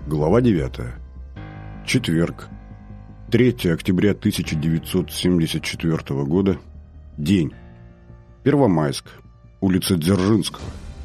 Глава 9. Четверг. 3 октября 1974 года. День. Первомайск. Улица Дзержинского.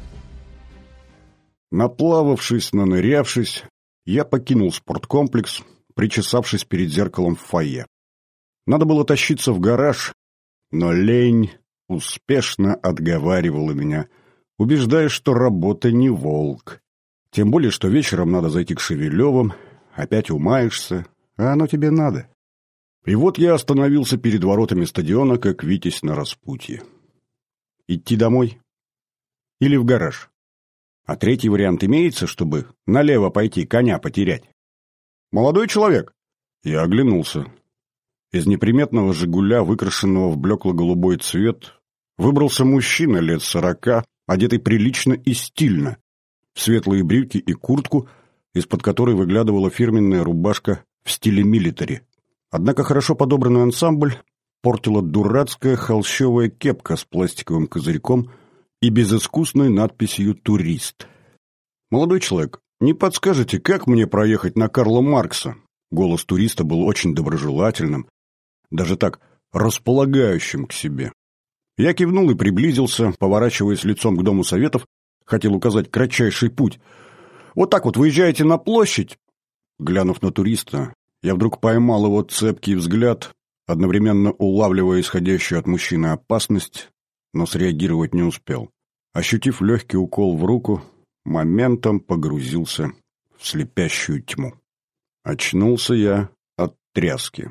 Наплававшись, нанырявшись, я покинул спорткомплекс, причесавшись перед зеркалом в фойе. Надо было тащиться в гараж, но лень успешно отговаривала меня, убеждая, что работа не волк. Тем более, что вечером надо зайти к Шевелевым, опять умаешься, а оно тебе надо. И вот я остановился перед воротами стадиона, как Витязь на распутье. Идти домой? Или в гараж? А третий вариант имеется, чтобы налево пойти, коня потерять. «Молодой человек!» Я оглянулся. Из неприметного «Жигуля», выкрашенного в блекло-голубой цвет, выбрался мужчина лет 40, одетый прилично и стильно, в светлые брюки и куртку, из-под которой выглядывала фирменная рубашка в стиле милитари. Однако хорошо подобранный ансамбль портила дурацкая холщовая кепка с пластиковым козырьком и безыскусной надписью «Турист». «Молодой человек, не подскажете, как мне проехать на Карла Маркса?» Голос туриста был очень доброжелательным, даже так располагающим к себе. Я кивнул и приблизился, поворачиваясь лицом к Дому Советов, хотел указать кратчайший путь. «Вот так вот выезжаете на площадь?» Глянув на туриста, я вдруг поймал его цепкий взгляд, одновременно улавливая исходящую от мужчины опасность, но среагировать не успел. Ощутив легкий укол в руку, моментом погрузился в слепящую тьму. Очнулся я от тряски.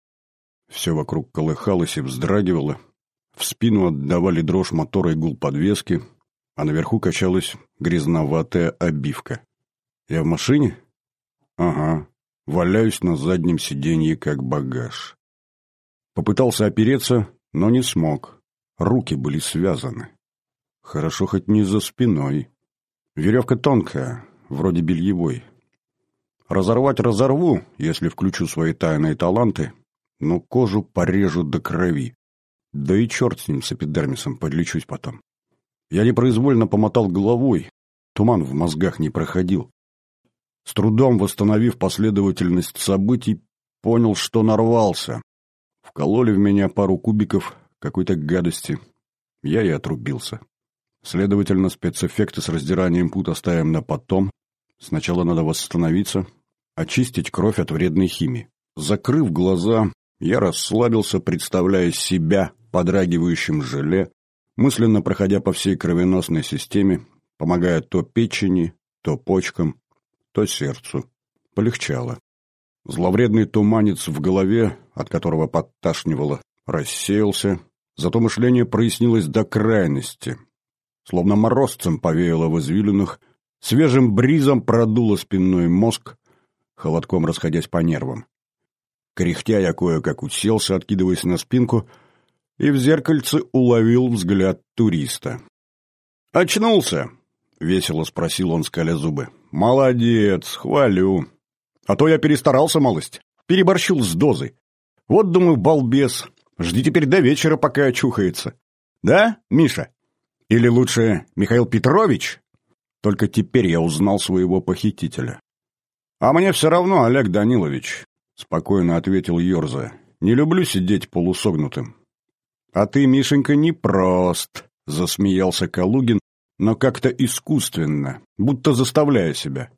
Все вокруг колыхалось и вздрагивало, в спину отдавали дрожь мотора и гул подвески, а наверху качалась грязноватая обивка. Я в машине? Ага, валяюсь на заднем сиденье, как багаж. Попытался опереться, но не смог. Руки были связаны. Хорошо хоть не за спиной. Веревка тонкая, вроде бельевой. Разорвать разорву, если включу свои тайные таланты, но кожу порежу до крови. Да и черт с ним, с эпидермисом, подлечусь потом. Я непроизвольно помотал головой, туман в мозгах не проходил. С трудом восстановив последовательность событий, понял, что нарвался. Вкололи в меня пару кубиков какой-то гадости. Я и отрубился. Следовательно, спецэффекты с раздиранием пут оставим на потом. Сначала надо восстановиться, очистить кровь от вредной химии. Закрыв глаза, я расслабился, представляя себя подрагивающим желе, мысленно проходя по всей кровеносной системе, помогая то печени, то почкам, то сердцу. Полегчало. Зловредный туманец в голове, от которого подташнивало, рассеялся, зато мышление прояснилось до крайности. Словно морозцем повеяло в извилинах, свежим бризом продуло спинной мозг, холодком расходясь по нервам. Кряхтя я кое-как уселся, откидываясь на спинку, и в зеркальце уловил взгляд туриста. «Очнулся?» — весело спросил он, скаля зубы. «Молодец, хвалю. А то я перестарался малость, переборщил с дозой. Вот, думаю, балбес, жди теперь до вечера, пока очухается. Да, Миша? Или лучше Михаил Петрович?» Только теперь я узнал своего похитителя. «А мне все равно, Олег Данилович», — спокойно ответил ерзая. «Не люблю сидеть полусогнутым». «А ты, Мишенька, непрост», — засмеялся Калугин, но как-то искусственно, будто заставляя себя.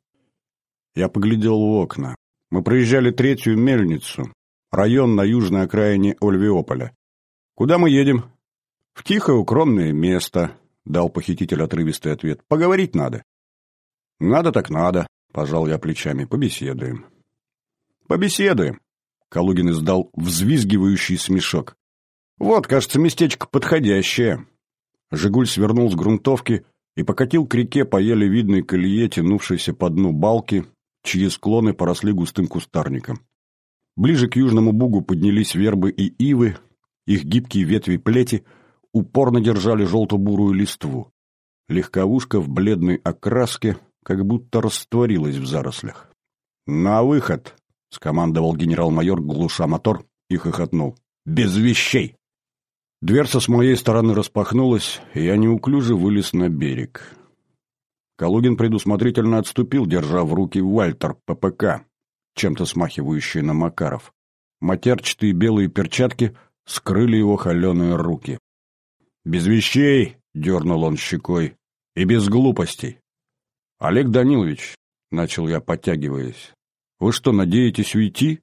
Я поглядел в окна. Мы проезжали 3-ю мельницу, район на южной окраине Ольвиополя. «Куда мы едем?» «В тихое укромное место», — дал похититель отрывистый ответ. «Поговорить надо». «Надо так надо», — пожал я плечами. «Побеседуем». «Побеседуем», — Калугин издал взвизгивающий смешок. «Вот, кажется, местечко подходящее». «Жигуль» свернул с грунтовки и покатил к реке по еле видной колее, тянувшейся по дну балки, чьи склоны поросли густым кустарником. Ближе к южному бугу поднялись вербы и ивы, их гибкие ветви плети упорно держали желто-бурую листву. Легковушка в бледной окраске как будто растворилась в зарослях. «На выход!» — скомандовал генерал-майор, глуша мотор, и хохотнул. «Без вещей!» Дверца с моей стороны распахнулась, и я неуклюже вылез на берег. Калугин предусмотрительно отступил, держа в руки Вальтер ППК, чем-то смахивающий на Макаров. Матерчатые белые перчатки скрыли его холеные руки. «Без вещей!» — дернул он щекой. «И без глупостей!» «Олег Данилович», — начал я, подтягиваясь, — «вы что, надеетесь уйти?»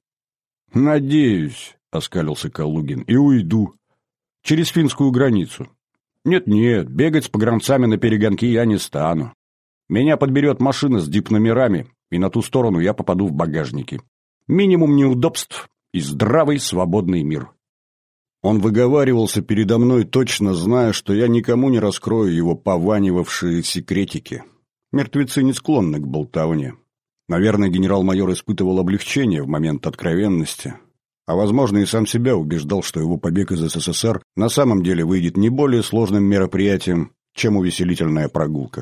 «Надеюсь», — оскалился Калугин, — «и уйду. Через финскую границу. Нет-нет, бегать с погранцами на перегонки я не стану. Меня подберет машина с дип-номерами, и на ту сторону я попаду в багажники. Минимум неудобств и здравый свободный мир». Он выговаривался передо мной, точно зная, что я никому не раскрою его пованивавшие секретики. Мертвецы не склонны к болтовне. Наверное, генерал-майор испытывал облегчение в момент откровенности, а, возможно, и сам себя убеждал, что его побег из СССР на самом деле выйдет не более сложным мероприятием, чем увеселительная прогулка.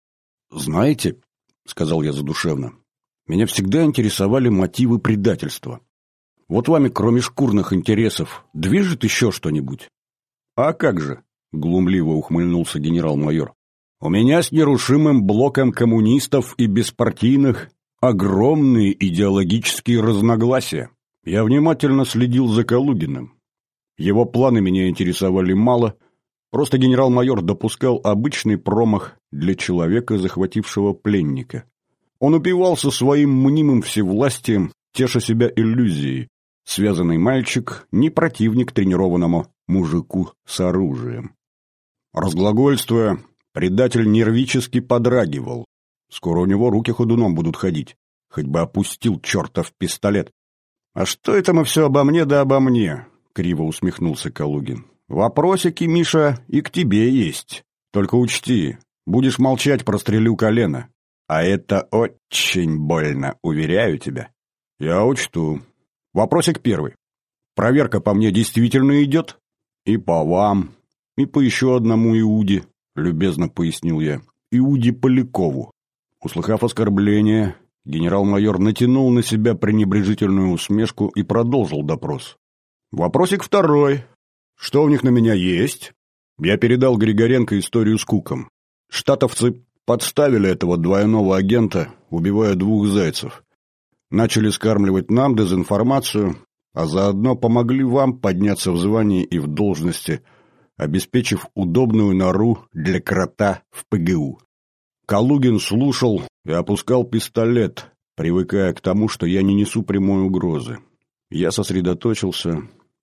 «Знаете, — сказал я задушевно, — меня всегда интересовали мотивы предательства. Вот вами, кроме шкурных интересов, движет еще что-нибудь?» «А как же?» — глумливо ухмыльнулся генерал-майор. «У меня с нерушимым блоком коммунистов и беспартийных огромные идеологические разногласия. Я внимательно следил за Калугиным. Его планы меня интересовали мало, просто генерал-майор допускал обычный промах для человека, захватившего пленника. Он упивался своим мнимым всевластием, теша себя иллюзией. Связанный мальчик не противник тренированному мужику с оружием. Разглагольствуя, предатель нервически подрагивал. Скоро у него руки ходуном будут ходить. Хоть бы опустил чертов пистолет. «А что это мы все обо мне да обо мне?» — криво усмехнулся Калугин. «Вопросики, Миша, и к тебе есть. Только учти, будешь молчать, прострелю колено. А это очень больно, уверяю тебя». «Я учту. Вопросик первый. Проверка по мне действительно идет?» «И по вам, и по еще одному Иуде», — любезно пояснил я. «Иуде Полякову». Услыхав оскорбление, генерал-майор натянул на себя пренебрежительную усмешку и продолжил допрос. «Вопросик второй. Что у них на меня есть?» Я передал Григоренко историю с Куком. Штатовцы подставили этого двойного агента, убивая двух зайцев. Начали скармливать нам дезинформацию, а заодно помогли вам подняться в звании и в должности, обеспечив удобную нору для крота в ПГУ. Калугин слушал и опускал пистолет, привыкая к тому, что я не несу прямой угрозы. Я сосредоточился,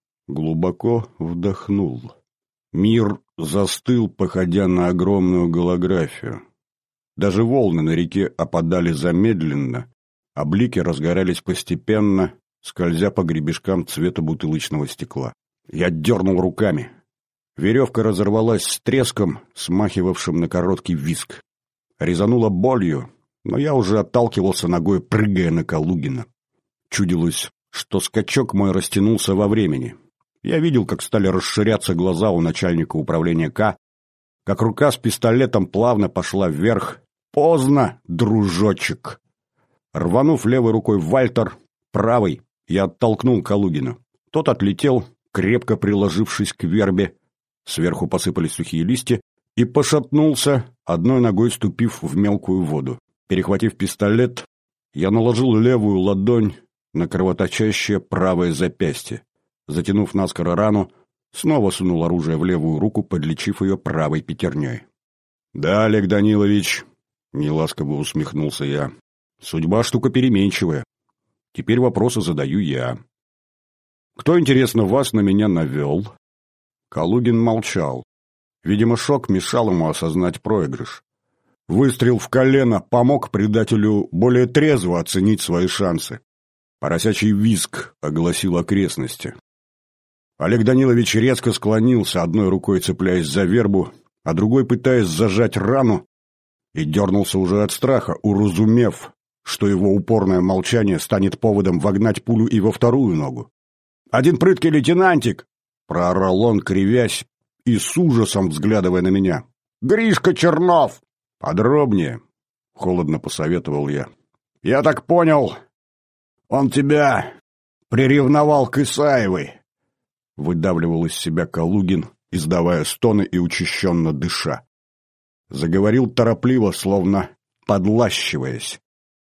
глубоко вдохнул. Мир застыл, походя на огромную голографию. Даже волны на реке опадали замедленно, а блики разгорались постепенно, скользя по гребешкам цвета бутылочного стекла. Я дернул руками. Веревка разорвалась с треском, смахивавшим на короткий визг. Резанула болью, но я уже отталкивался ногой, прыгая на Калугина. Чудилось, что скачок мой растянулся во времени. Я видел, как стали расширяться глаза у начальника управления К, как рука с пистолетом плавно пошла вверх. «Поздно, дружочек!» Рванув левой рукой Вальтер, правой я оттолкнул Калугина. Тот отлетел, крепко приложившись к вербе. Сверху посыпались сухие листья, и пошатнулся, одной ногой ступив в мелкую воду. Перехватив пистолет, я наложил левую ладонь на кровоточащее правое запястье. Затянув наскоро рану, снова сунул оружие в левую руку, подлечив ее правой пятерней. «Да, Олег Данилович», — неласково усмехнулся я, — «судьба штука переменчивая. Теперь вопросы задаю я. Кто, интересно, вас на меня навел?» Калугин молчал. Видимо, шок мешал ему осознать проигрыш. Выстрел в колено помог предателю более трезво оценить свои шансы. Поросячий визг огласил окрестности. Олег Данилович резко склонился, одной рукой цепляясь за вербу, а другой пытаясь зажать рану, и дернулся уже от страха, уразумев, что его упорное молчание станет поводом вогнать пулю и во вторую ногу. «Один прыткий лейтенантик!» — проорал он, кривясь и с ужасом взглядывая на меня. «Гришка Чернов!» «Подробнее», — холодно посоветовал я. «Я так понял, он тебя приревновал к Исаевой», — выдавливал из себя Калугин, издавая стоны и учащенно дыша. Заговорил торопливо, словно подлащиваясь.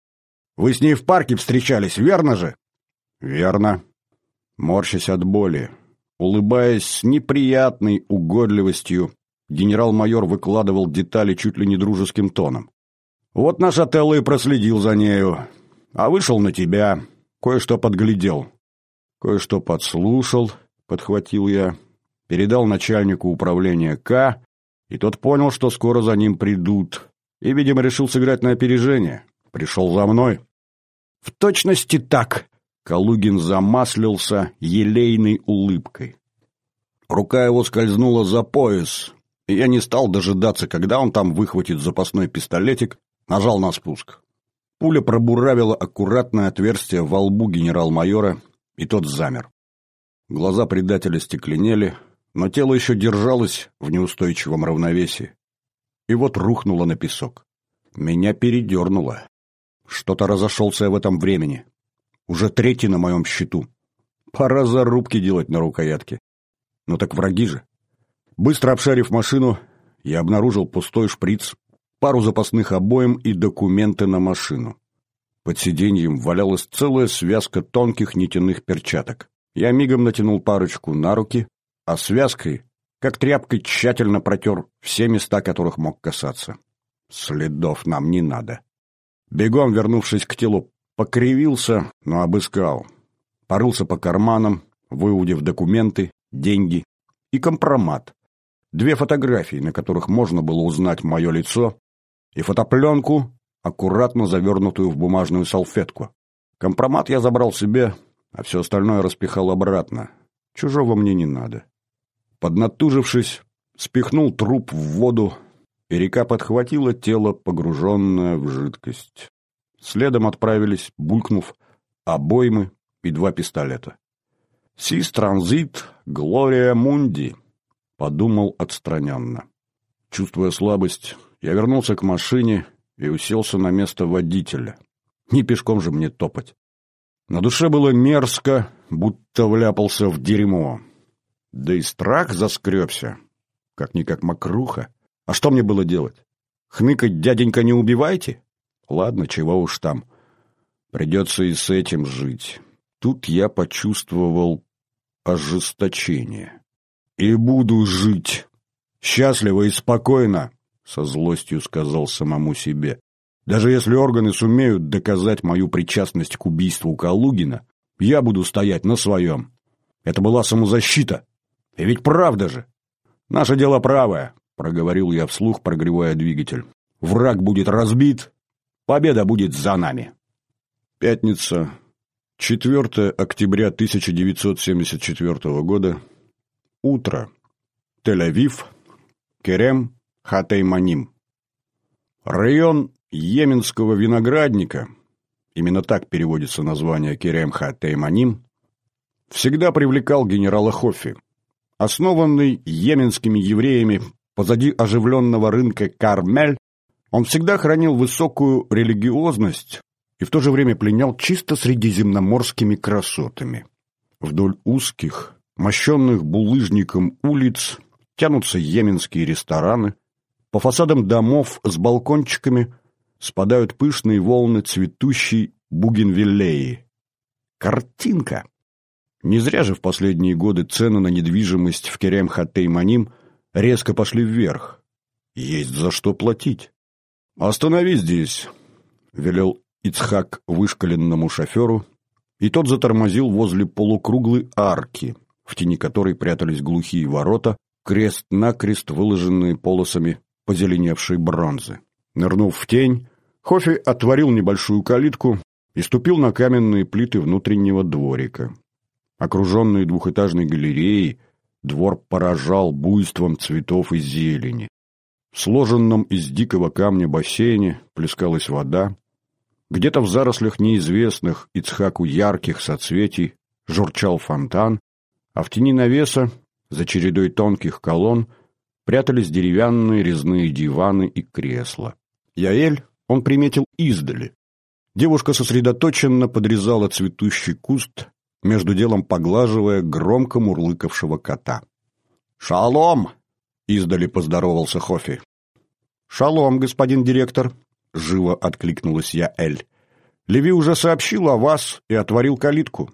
«Вы с ней в парке встречались, верно же?» «Верно». Морщась от боли, улыбаясь с неприятной угодливостью, генерал-майор выкладывал детали чуть ли не дружеским тоном. «Вот наш Отелло и проследил за нею, а вышел на тебя, кое-что подглядел». «Кое-что подслушал», — подхватил я, передал начальнику управления К, и тот понял, что скоро за ним придут, и, видимо, решил сыграть на опережение. Пришел за мной. «В точности так», — Калугин замаслился елейной улыбкой. Рука его скользнула за пояс, и я не стал дожидаться, когда он там выхватит запасной пистолетик, нажал на спуск. Пуля пробуравила аккуратное отверстие во лбу генерал-майора, и тот замер. Глаза предателя стекленели, но тело еще держалось в неустойчивом равновесии. И вот рухнуло на песок. Меня передернуло. Что-то разошелся я в этом времени. Уже 3-й на моем счету. Пора зарубки делать на рукоятке. Ну так враги же. Быстро обшарив машину, я обнаружил пустой шприц, пару запасных обоим и документы на машину. Под сиденьем валялась целая связка тонких нитяных перчаток. Я мигом натянул парочку на руки, а связкой, как тряпкой, тщательно протер все места, которых мог касаться. Следов нам не надо. Бегом, вернувшись к телу, покривился, но обыскал. Порылся по карманам, выудив документы, деньги и компромат. 2 фотографии, на которых можно было узнать мое лицо, и фотопленку, аккуратно завернутую в бумажную салфетку. Компромат я забрал себе, а все остальное распихал обратно. Чужого мне не надо. Поднатужившись, спихнул труп в воду, и река подхватила тело, погруженное в жидкость. Следом отправились, булькнув, обоймы и 2 пистолета. «Сис транзит, глория мунди», — подумал отстраненно. Чувствуя слабость, я вернулся к машине и уселся на место водителя. Не пешком же мне топать. На душе было мерзко, будто вляпался в дерьмо. Да и страх заскребся, как-никак мокруха. А что мне было делать? Хныкать: «Дяденька, не убивайте»? Ладно, чего уж там. Придется и с этим жить. Тут я почувствовал ожесточение. «И буду жить. Счастливо и спокойно», — со злостью сказал самому себе. «Даже если органы сумеют доказать мою причастность к убийству Калугина, я буду стоять на своем. Это была самозащита. И ведь правда же. Наше дело правое», — проговорил я вслух, прогревая двигатель. «Враг будет разбит, победа будет за нами». Пятница, 4 октября 1974 года. Утро. Тель-Авив. Керем Хатейманим. Район Йеменского виноградника, именно так переводится название Керем Хатейманим, всегда привлекал генерала Хоффи. Основанный йеменскими евреями позади оживленного рынка Кармель, он всегда хранил высокую религиозность и в то же время пленял чисто средиземноморскими красотами. Вдоль узких, мощенных булыжником улиц тянутся йеменские рестораны, по фасадам домов с балкончиками спадают пышные волны цветущей бугенвиллеи. Картинка! Не зря же в последние годы цены на недвижимость в Керем-Хатейманим резко пошли вверх. Есть за что платить. «Останови здесь», — велел Ицхак вышкаленному шоферу, и тот затормозил возле полукруглой арки, в тени которой прятались глухие ворота, крест-накрест выложенные полосами позеленевшей бронзы. Нырнув в тень, Хоффи отворил небольшую калитку и ступил на каменные плиты внутреннего дворика. Окруженный двухэтажной галереей, двор поражал буйством цветов и зелени. В сложенном из дикого камня бассейне плескалась вода. Где-то в зарослях неизвестных Ицхаку ярких соцветий журчал фонтан, а в тени навеса, за чередой тонких колонн, прятались деревянные резные диваны и кресла. Яэль он приметил издали. Девушка сосредоточенно подрезала цветущий куст, между делом поглаживая громко мурлыкавшего кота. «Шалом!» — издали поздоровался Хоффи. «Шалом, господин директор!» — живо откликнулась Яэль. «Леви уже сообщил о вас и отворил калитку».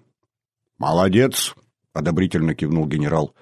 «Молодец», — одобрительно кивнул генерал.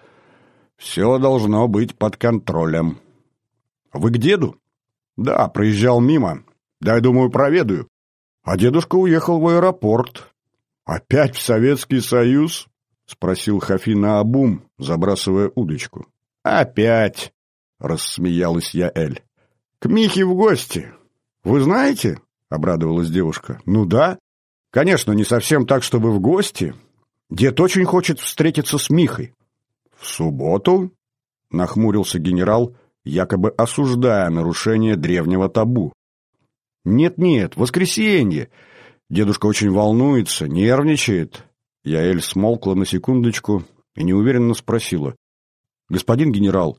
«Все должно быть под контролем». «Вы к деду?» «Да, проезжал мимо. Дай, думаю, проведаю». «А дедушка уехал в аэропорт». «Опять в Советский Союз?» — спросил Хофи наобум, забрасывая удочку. «Опять», — рассмеялась Яэль. «К Михе в гости. Вы знаете?» — обрадовалась девушка. «Ну да. Конечно, не совсем так, чтобы в гости. Дед очень хочет встретиться с Михой». «В субботу?» — нахмурился генерал, якобы осуждая нарушение древнего табу. «Нет-нет, воскресенье. Дедушка очень волнуется, нервничает». Яэль смолкла на секундочку и неуверенно спросила. «Господин генерал,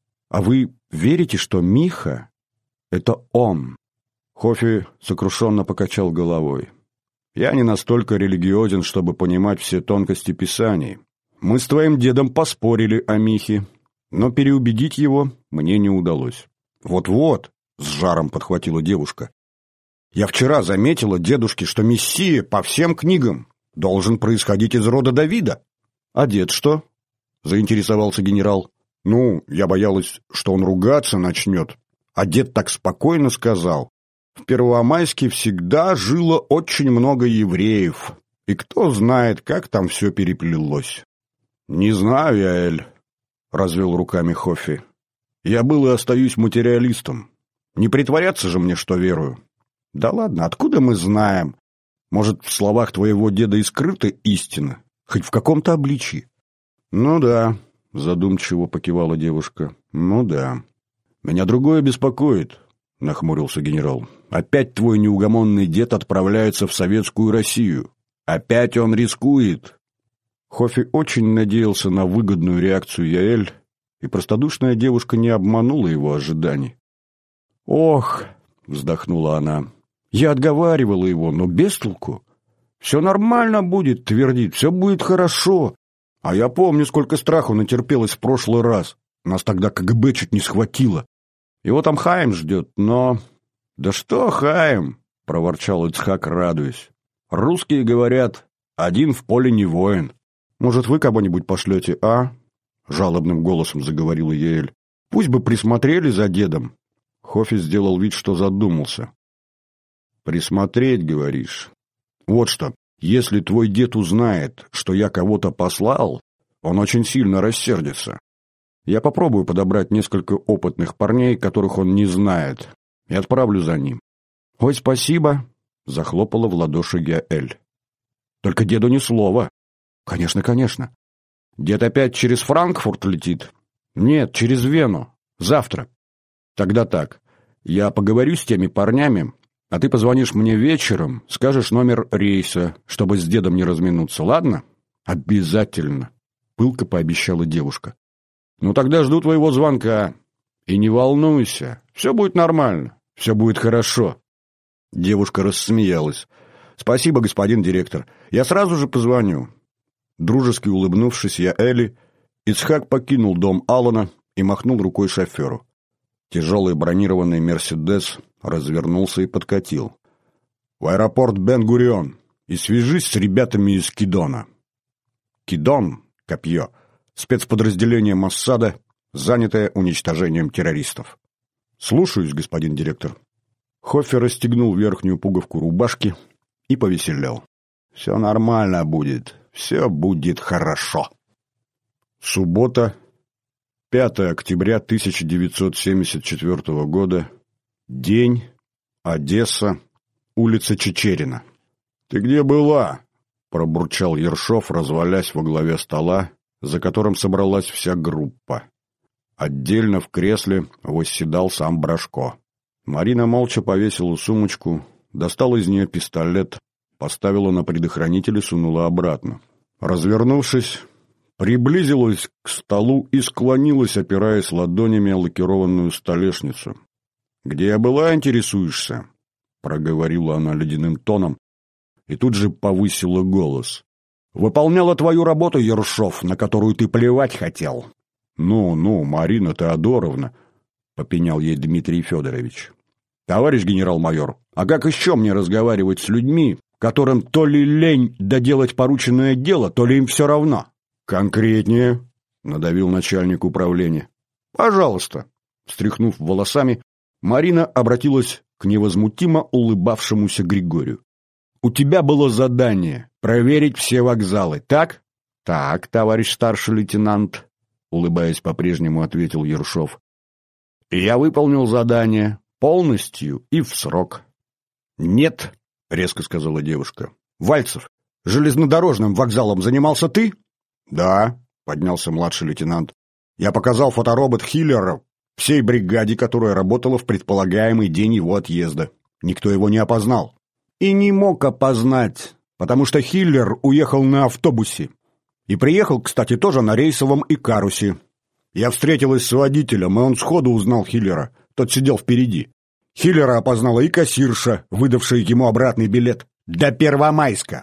а вы верите, что Миха — это он?» Хофи сокрушенно покачал головой. «Я не настолько религиозен, чтобы понимать все тонкости Писаний. Мы с твоим дедом поспорили о Михе, но переубедить его мне не удалось». «Вот-вот», — с жаром подхватила девушка. «Я вчера заметила дедушке, что Мессия по всем книгам должен происходить из рода Давида». «А дед что?» — заинтересовался генерал. «Ну, я боялась, что он ругаться начнет. А дед так спокойно сказал. В Первомайске всегда жило очень много евреев, и кто знает, как там все переплелось». «Не знаю, Яэль», — развел руками Хофи. «Я был и остаюсь материалистом. Не притворяться же мне, что верую». «Да ладно, откуда мы знаем? Может, в словах твоего деда и скрыта истина, хоть в каком-то обличии?» «Ну да», — задумчиво покивала девушка. «Ну да. Меня другое беспокоит», — нахмурился генерал. «Опять твой неугомонный дед отправляется в советскую Россию. Опять он рискует». Хофи очень надеялся на выгодную реакцию Яэль, и простодушная девушка не обманула его ожиданий. «Ох», — вздохнула она, — «я отговаривала его, но без толку. Все нормально будет, твердит, все будет хорошо. А я помню, сколько страху натерпелось в прошлый раз. Нас тогда КГБ чуть не схватило. Его там Хаим ждет, но...» «Да что Хаим?» — проворчал Ицхак, радуясь. «Русские говорят, один в поле не воин». «Может, вы кого-нибудь пошлете, а?» — жалобным голосом заговорила Яэль. «Пусть бы присмотрели за дедом». Хофи сделал вид, что задумался. «Присмотреть, говоришь? Вот что, если твой дед узнает, что я кого-то послал, он очень сильно рассердится. Я попробую подобрать несколько опытных парней, которых он не знает, и отправлю за ним». «Ой, спасибо!» — захлопала в ладоши Яэль. «Только деду ни слова». «Конечно, конечно. Дед опять через Франкфурт летит?» «Нет, через Вену. Завтра». «Тогда так. Я поговорю с теми парнями, а ты позвонишь мне вечером, скажешь номер рейса, чтобы с дедом не разминуться, ладно?» «Обязательно», — пылко пообещала девушка. «Ну тогда жду твоего звонка. И не волнуйся, все будет нормально, все будет хорошо». Девушка рассмеялась. «Спасибо, господин директор. Я сразу же позвоню». Дружески улыбнувшись Яэли, Ицхак покинул дом Алана и махнул рукой шоферу. Тяжелый бронированный «Мерседес» развернулся и подкатил. «В аэропорт Бен-Гурион и свяжись с ребятами из Кидона». Кидон, копье, спецподразделение Моссада, занятое уничтожением террористов. «Слушаюсь, господин директор». Хоффи расстегнул верхнюю пуговку рубашки и повеселел. «Все нормально будет, все будет хорошо». Суббота, 5 октября 1974 года. День. Одесса. Улица Чичерина. «Ты где была?» — пробурчал Ершов, развалясь во главе стола, за которым собралась вся группа. Отдельно в кресле восседал сам Брашко. Марина молча повесила сумочку, достала из нее пистолет, поставила на предохранитель и сунула обратно. Развернувшись, приблизилась к столу и склонилась, опираясь ладонями о лакированную столешницу. «Где я была, интересуешься?» — проговорила она ледяным тоном и тут же повысила голос. «Выполняла твою работу, Ершов, на которую ты плевать хотел». «Ну, Марина Теодоровна», — попенял ей Дмитрий Федорович. Товарищ генерал-майор, а как еще мне разговаривать с людьми, которым то ли лень доделать порученное дело, то ли им все равно? Конкретнее, надавил начальник управления. Пожалуйста. Встряхнув волосами, Марина обратилась к невозмутимо улыбавшемуся Григорию. У тебя было задание проверить все вокзалы, так? Так, товарищ старший лейтенант, улыбаясь по-прежнему, ответил Ершов. И я выполнил задание полностью и в срок. Нет, резко сказала девушка. Вальцев, железнодорожным вокзалом занимался ты? Да, поднялся младший лейтенант. Я показал фоторобот Хиллера всей бригаде, которая работала в предполагаемый день его отъезда. Никто его не опознал. И не мог опознать, потому что Хиллер уехал на автобусе. И приехал, кстати, тоже на рейсовом Икарусе. Я встретилась с водителем, и он сходу узнал Хиллера. Тот сидел впереди. Хиллера опознала и кассирша, выдавшая ему обратный билет. До Первомайска.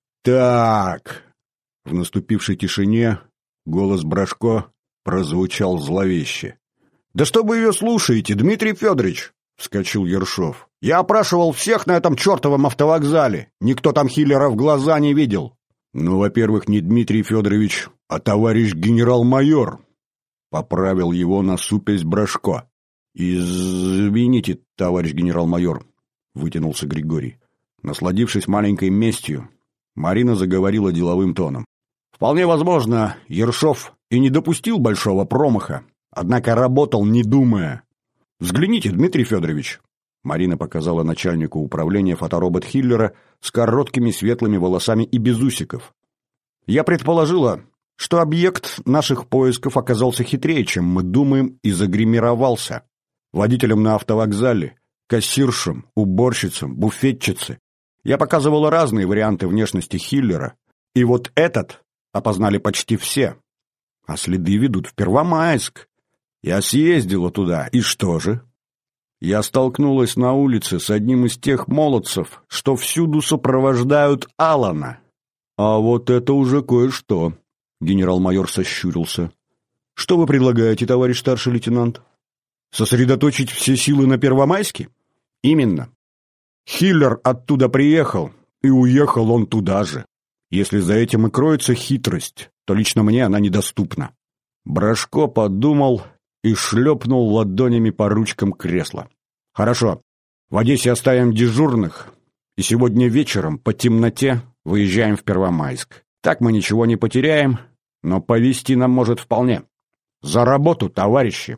Так. В наступившей тишине голос Брашко прозвучал зловеще. «Да что вы ее слушаете, Дмитрий Федорович?» — вскочил Ершов. «Я опрашивал всех на этом чертовом автовокзале. Никто там Хиллера в глаза не видел». «Ну, во-первых, не Дмитрий Федорович, а товарищ генерал-майор», — поправил его насупясь Брашко. «Извините, товарищ генерал-майор», — вытянулся Григорий. Насладившись маленькой местью, Марина заговорила деловым тоном. «Вполне возможно, Ершов и не допустил большого промаха, однако работал, не думая. Взгляните, Дмитрий Федорович». Марина показала начальнику управления фоторобот Хиллера с короткими светлыми волосами и без усиков. «Я предположила, что объект наших поисков оказался хитрее, чем мы думаем, и загримировался. Водителям на автовокзале, кассиршам, уборщицам, буфетчице я показывала разные варианты внешности Хиллера, и вот этот опознали почти все. А следы ведут в Первомайск. Я съездила туда, и что же? Я столкнулась на улице с одним из тех молодцев, что всюду сопровождают Алана. А вот это уже кое-что», — генерал-майор сощурился. «Что вы предлагаете, товарищ старший лейтенант? Сосредоточить все силы на Первомайске?» «Именно. Хиллер оттуда приехал, и уехал он туда же. Если за этим и кроется хитрость, то лично мне она недоступна». Брашко подумал и шлепнул ладонями по ручкам кресла. «Хорошо. В Одессе оставим дежурных, и сегодня вечером по темноте выезжаем в Первомайск. Так мы ничего не потеряем, но повезти нам может вполне. За работу, товарищи!»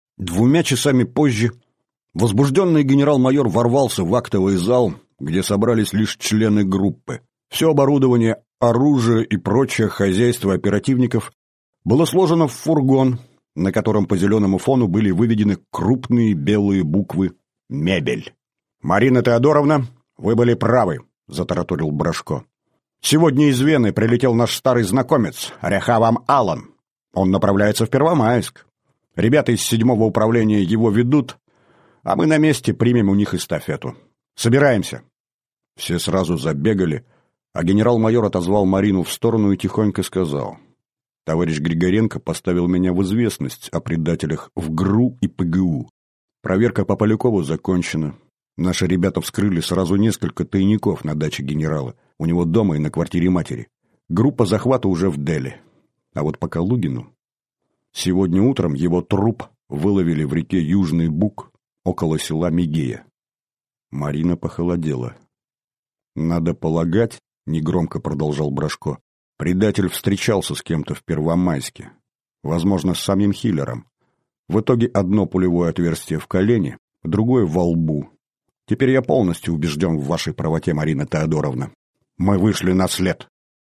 2 часами позже возбужденный генерал-майор ворвался в актовый зал, где собрались лишь члены группы. Все оборудование, оружие и прочее хозяйство оперативников было сложено в фургон, на котором по зеленому фону были выведены крупные белые буквы «Мебель». «Марина Теодоровна, вы были правы», — затараторил Брашко. «Сегодня из Вены прилетел наш старый знакомец, Ряхавам Алан. Он направляется в Первомайск. Ребята из 7-го управления его ведут, а мы на месте примем у них эстафету. Собираемся». Все сразу забегали, а генерал-майор отозвал Марину в сторону и тихонько сказал: «Товарищ Григоренко поставил меня в известность о предателях в ГРУ и ПГУ. Проверка по Полякову закончена. Наши ребята вскрыли сразу несколько тайников на даче генерала, у него дома и на квартире матери. Группа захвата уже в Дели. А вот по Калугину... Сегодня утром его труп выловили в реке Южный Буг около села Мигея». Марина похолодела. «Надо полагать, — негромко продолжал Брашко, — предатель встречался с кем-то в Первомайске. Возможно, с самим Хиллером. В итоге одно пулевое отверстие в колене, другое во лбу. Теперь я полностью убежден в вашей правоте, Марина Теодоровна. Мы вышли на след».